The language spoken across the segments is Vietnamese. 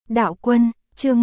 Đạo quân, chương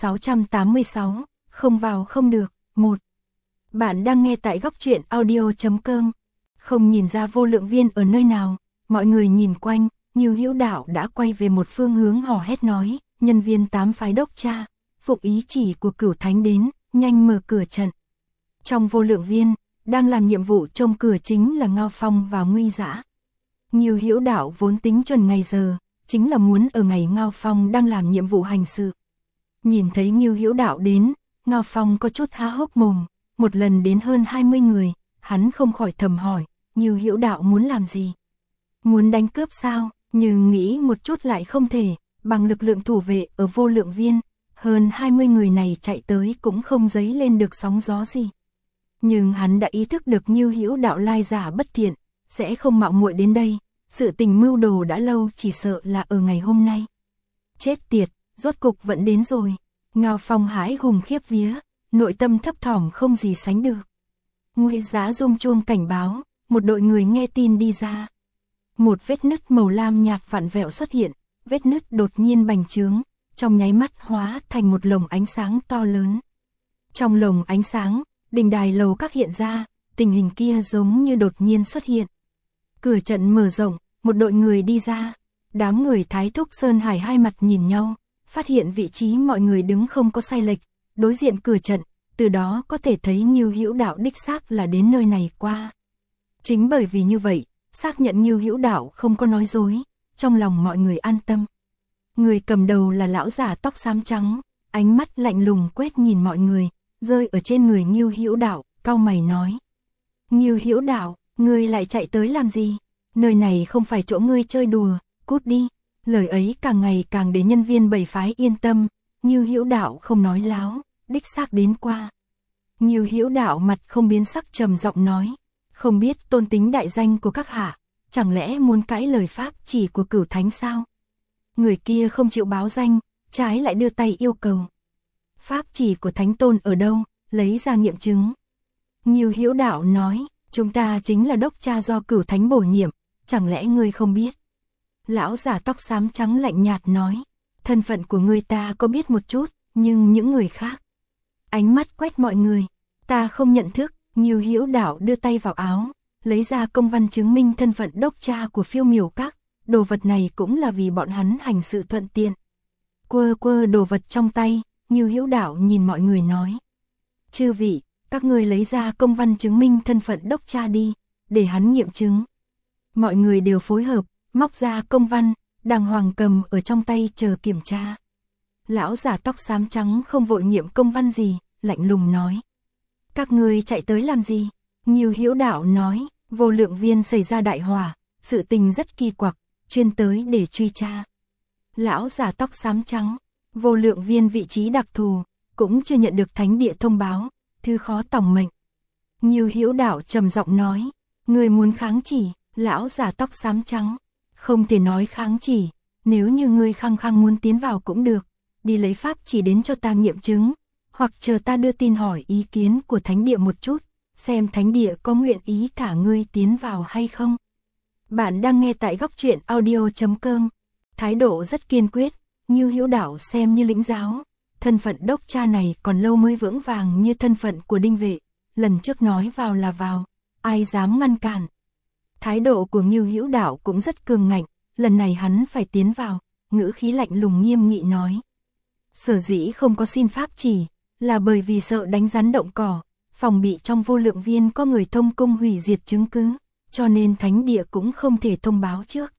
1686, không vào không được, 1. Bạn đang nghe tại góc truyện audio.com. Không nhìn ra Vô Lượng Viên ở nơi nào, mọi người nhìn quanh, Ngưu Hữu Đạo đã quay về một phương hướng hò hét nói, nhân viên 8 phái đốc tra, phục ý chỉ của Cửu Thánh đến, nhanh mở cửa trận. Trong Vô Lượng Viên, đang làm nhiệm vụ trông cửa chính là Ngao Phong và Nguy Dã. Ngưu Hữu Đạo vốn tính chuẩn ngày giờ, chính là muốn ở ngày Ngao Phong đang làm nhiệm vụ hành sự. Nhìn thấy Ngưu Hữu Đạo đến, Ngao Phong có chút há hốc mồm, một lần đến hơn 20 người, hắn không khỏi thầm hỏi, Ngưu Hữu Đạo muốn làm gì? Muốn đánh cướp sao? Nhưng nghĩ một chút lại không thể, bằng lực lượng thủ vệ ở Vô Lượng Viên, hơn 20 người này chạy tới cũng không dấy lên được sóng gió gì. Nhưng hắn đã ý thức được Ngưu Hữu Đạo lai giả bất thiện, sẽ không mạo muội đến đây, sự tình mưu đồ đã lâu chỉ sợ là ở ngày hôm nay. Chết tiệt, rốt cục vẫn đến rồi. Ngao Phong hãi hùng khiếp vía, nội tâm thấp thỏm không gì sánh được. Nguy Dã rung chuông cảnh báo, một đội người nghe tin đi ra. Một vết nứt màu lam nhạt vặn vẹo xuất hiện, vết nứt đột nhiên bành trướng, trong nháy mắt hóa thành một lồng ánh sáng to lớn. Trong lồng ánh sáng, đình đài lầu các hiện ra, tình hình kia giống như đột nhiên xuất hiện. Cửa trận mở rộng, một đội người đi ra, đám người Thái Thúc Sơn Hải hai mặt nhìn nhau, phát hiện vị trí mọi người đứng không có sai lệch, đối diện cửa trận, từ đó có thể thấy Ngưu Hữu Đạo đích xác là đến nơi này qua. Chính bởi vì như vậy, xác nhận Ngưu Hữu Đạo không có nói dối, trong lòng mọi người an tâm. Người cầm đầu là lão giả tóc xám trắng, ánh mắt lạnh lùng quét nhìn mọi người, rơi ở trên người Ngưu Hữu Đạo, cau mày nói: "Ngưu Hữu Đạo, ngươi lại chạy tới làm gì? Nơi này không phải chỗ ngươi chơi đùa, cút đi." Lời ấy càng ngày càng để nhân viên bảy phái yên tâm, Ngưu Hữu Đạo không nói láo, đích xác đến qua. Ngưu Hữu Đạo mặt không biến sắc trầm giọng nói: "Không biết tôn tính đại danh của các hạ, chẳng lẽ muốn cãi lời pháp chỉ của Cửu Thánh sao?" Người kia không chịu báo danh, trái lại đưa tay yêu cầu. "Pháp chỉ của Thánh Tôn ở đâu, lấy ra nghiệm chứng." Ngưu Hữu Đạo nói: "Chúng ta chính là đốc tra do Cửu Thánh bổ nhiệm, chẳng lẽ ngươi không biết?" Lão giả tóc xám trắng lạnh nhạt nói: "Thân phận của ngươi ta có biết một chút, nhưng những người khác." Ánh mắt quét mọi người: "Ta không nhận thức." Ngưu Hữu Đạo đưa tay vào áo, lấy ra công văn chứng minh thân phận đốc tra của Phiêu Miểu Các, đồ vật này cũng là vì bọn hắn hành sự thuận tiện. Quơ quơ đồ vật trong tay, Ngưu Hữu Đạo nhìn mọi người nói: "Chư vị, các ngươi lấy ra công văn chứng minh thân phận đốc tra đi, để hắn nghiệm chứng." Mọi người đều phối hợp, móc ra công văn, đàng hoàng cầm ở trong tay chờ kiểm tra. Lão giả tóc xám trắng không vội nghiệm công văn gì, lạnh lùng nói: "Các ngươi chạy tới làm gì?" Ngưu Hữu Đạo nói: "Vô Lượng Viên xảy ra đại hỏa, sự tình rất kỳ quặc, chuyên tới để truy tra." Lão giả tóc xám trắng: "Vô Lượng Viên vị trí đặc thù, cũng chưa nhận được thánh địa thông báo, thư khó tòng mệnh." Ngưu Hữu Đạo trầm giọng nói: "Ngươi muốn kháng chỉ?" Lão giả tóc xám trắng: "Không thể nói kháng chỉ, nếu như ngươi khăng khăng muốn tiến vào cũng được, đi lấy pháp chỉ đến cho ta nghiệm chứng, hoặc chờ ta đưa tin hỏi ý kiến của thánh địa một chút, xem thánh địa có nguyện ý thả ngươi tiến vào hay không." Bạn đang nghe tại góc truyện audio.com. Thái độ rất kiên quyết, Ngưu Hữu Đạo xem như lĩnh giáo, thân phận đốc tra này còn lâu mới vững vàng như thân phận của đinh vệ, lần trước nói vào là vào, ai dám ngăn cản. Thái độ của Ngưu Hữu Đạo cũng rất cường ngạnh, lần này hắn phải tiến vào, ngữ khí lạnh lùng nghiêm nghị nói: "Sở dĩ không có xin pháp chỉ, là bởi vì sợ đánh rắn động cỏ, phòng bị trong Vô Lượng Viên có người thông cung hủy diệt chứng cứ, cho nên thánh địa cũng không thể thông báo trước."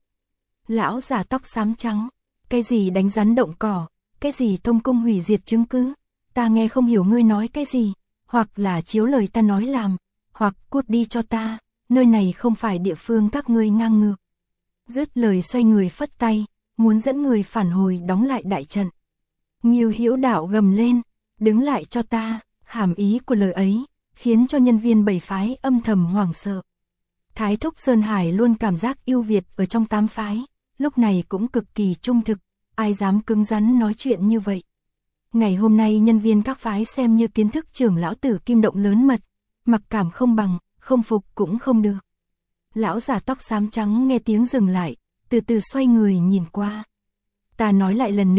Lão giả tóc xám trắng: "Cái gì đánh rắn động cỏ, cái gì thông cung hủy diệt chứng cứ, ta nghe không hiểu ngươi nói cái gì, hoặc là chiếu lời ta nói làm, hoặc cút đi cho ta, nơi này không phải địa phương các ngươi ngang ngược." Dứt lời xoay người phất tay, muốn dẫn người phản hồi đóng lại đại trận. Ngưu Hữu Đạo gầm lên: "Đứng lại cho ta!" Hàm ý của lời ấy khiến cho nhân viên bảy phái âm thầm hoảng sợ. Thái Thúc Sơn Hải luôn cảm giác ưu việt ở trong 8 phái, lúc này cũng cực kỳ trung thực, ai dám cứng rắn nói chuyện như vậy. Ngày hôm nay nhân viên các phái xem như kiến thức trưởng lão tử kim động lớn mật, mặc cảm không bằng, không phục cũng không được. Lão giả tóc xám trắng nghe tiếng dừng lại, từ từ xoay người nhìn qua. "Ta nói lại lần nữa,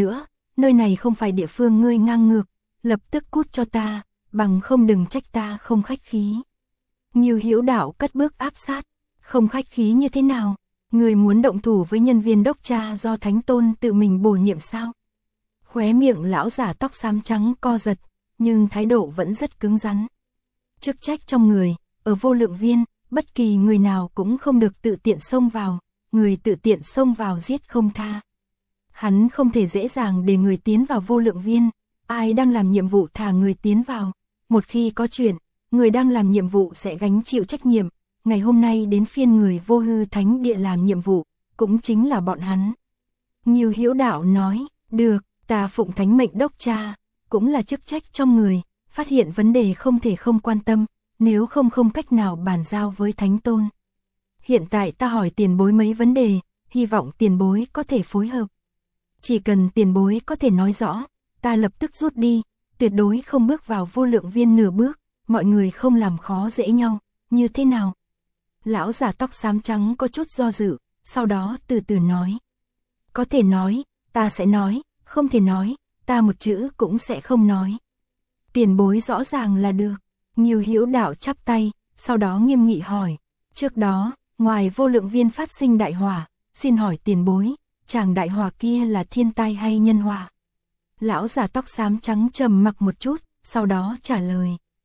nơi này không phải địa phương ngươi ngang ngược, lập tức cút cho ta, bằng không đừng trách ta không khách khí. Ngưu Hữu Đạo cất bước áp sát, không khách khí như thế nào, người muốn động thủ với nhân viên đốc tra do Thánh Tôn tự mình bổ nhiệm sao? Khóe miệng lão giả tóc xám trắng co giật, nhưng thái độ vẫn rất cứng rắn. Chức trách trong người, ở Vô Lượng Viên, bất kỳ người nào cũng không được tự tiện xông vào, người tự tiện xông vào giết không tha. Hắn không thể dễ dàng để người tiến vào Vô Lượng Viên, ai đang làm nhiệm vụ thả người tiến vào, một khi có chuyện, người đang làm nhiệm vụ sẽ gánh chịu trách nhiệm, ngày hôm nay đến phiên người Vô Hư Thánh Địa làm nhiệm vụ, cũng chính là bọn hắn. Ngưu Hữu Đạo nói, được, ta phụng thánh mệnh đốc tra, cũng là chức trách trong người, phát hiện vấn đề không thể không quan tâm, nếu không cách nào bàn giao với Thánh Tôn. Hiện tại ta hỏi tiền bối mấy vấn đề, hy vọng tiền bối có thể phối hợp. Chỉ cần tiền bối có thể nói rõ, ta lập tức rút đi, tuyệt đối không bước vào Vô Lượng Viên nửa bước, mọi người không làm khó dễ nhau, như thế nào? Lão giả tóc xám trắng có chút do dự, sau đó từ từ nói. Có thể nói, ta sẽ nói, không thể nói, ta một chữ cũng sẽ không nói. Tiền bối rõ ràng là được. Ngưu Hữu Đạo chắp tay, sau đó nghiêm nghị hỏi. Trước đó, ngoài Vô Lượng Viên phát sinh đại hỏa, xin hỏi tiền bối, chàng đại hỏa kia là thiên tai hay nhân hỏa? Lão giả tóc xám trắng trầm mặc một chút, sau đó trả lời.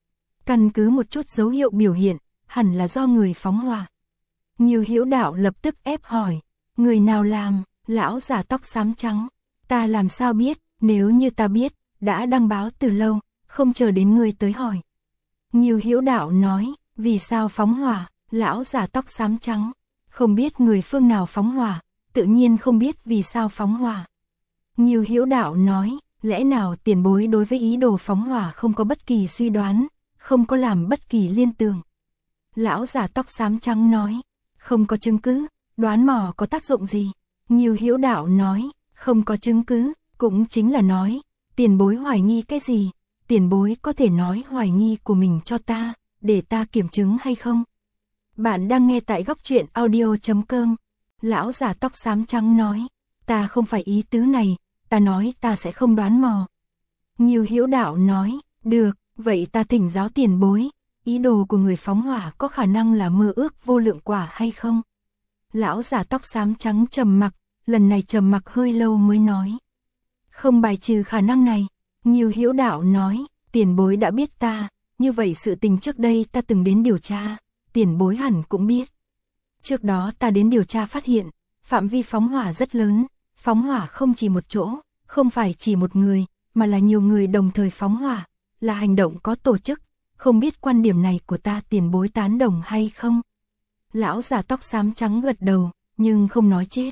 Căn cứ một chút dấu hiệu biểu hiện, hẳn là do người phóng hỏa. Ngưu Hữu Đạo lập tức ép hỏi. Người nào làm? Lão giả tóc xám trắng. Ta làm sao biết, nếu như ta biết, đã đăng báo từ lâu, không chờ đến ngươi tới hỏi. Ngưu Hữu Đạo nói, vì sao phóng hỏa? Lão giả tóc xám trắng. Không biết người phương nào phóng hỏa, tự nhiên không biết vì sao phóng hỏa. Ngưu Hữu Đạo nói, lẽ nào tiền bối đối với ý đồ phóng hỏa không có bất kỳ suy đoán, không có làm bất kỳ liên tưởng. Lão giả tóc xám trắng nói, không có chứng cứ, đoán mò có tác dụng gì? Ngưu Hữu Đạo nói, không có chứng cứ, cũng chính là nói, tiền bối hoài nghi cái gì? Tiền bối có thể nói hoài nghi của mình cho ta, để ta kiểm chứng hay không? Bạn đang nghe tại góc truyện audio.com. Lão giả tóc xám trắng nói, ta không phải ý tứ này, ta nói ta sẽ không đoán mò. Ngưu Hữu Đạo nói, được, vậy ta thỉnh giáo tiền bối, ý đồ của người phóng hỏa có khả năng là mơ ước vô lượng quả hay không? Lão giả tóc xám trắng trầm mặc, lần này trầm mặc hơi lâu mới nói. Không bài trừ khả năng này. Ngưu Hữu Đạo nói, tiền bối đã biết ta, như vậy sự tình trước đây ta từng đến điều tra, tiền bối hẳn cũng biết. Trước đó ta đến điều tra phát hiện, phạm vi phóng hỏa rất lớn, phóng hỏa không chỉ một chỗ, không phải chỉ một người, mà là nhiều người đồng thời phóng hỏa, là hành động có tổ chức, không biết quan điểm này của ta tiền bối tán đồng hay không? Lão giả tóc xám trắng gật đầu, nhưng không nói chết.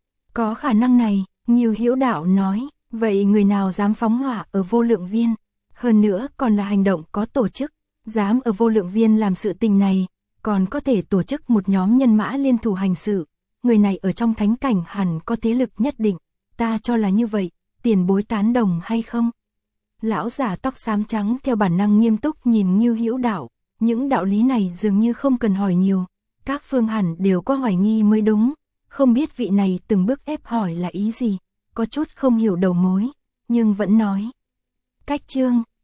Có khả năng này, Ngưu Hữu Đạo nói, vậy người nào dám phóng hỏa ở Vô Lượng Viên? Hơn nữa còn là hành động có tổ chức, dám ở Vô Lượng Viên làm sự tình này, còn có thể tổ chức một nhóm nhân mã liên thủ hành sự. Người này ở trong thánh cảnh hẳn có thế lực nhất định, ta cho là như vậy, tiền bối tán đồng hay không? Lão giả tóc xám trắng theo bản năng nghiêm túc nhìn Ngưu Hữu Đạo, những đạo lý này dường như không cần hỏi nhiều, các phương hẳn đều có hoài nghi mới đúng, không biết vị này từng bước ép hỏi là ý gì, có chút không hiểu đầu mối, nhưng vẫn nói. Cách chương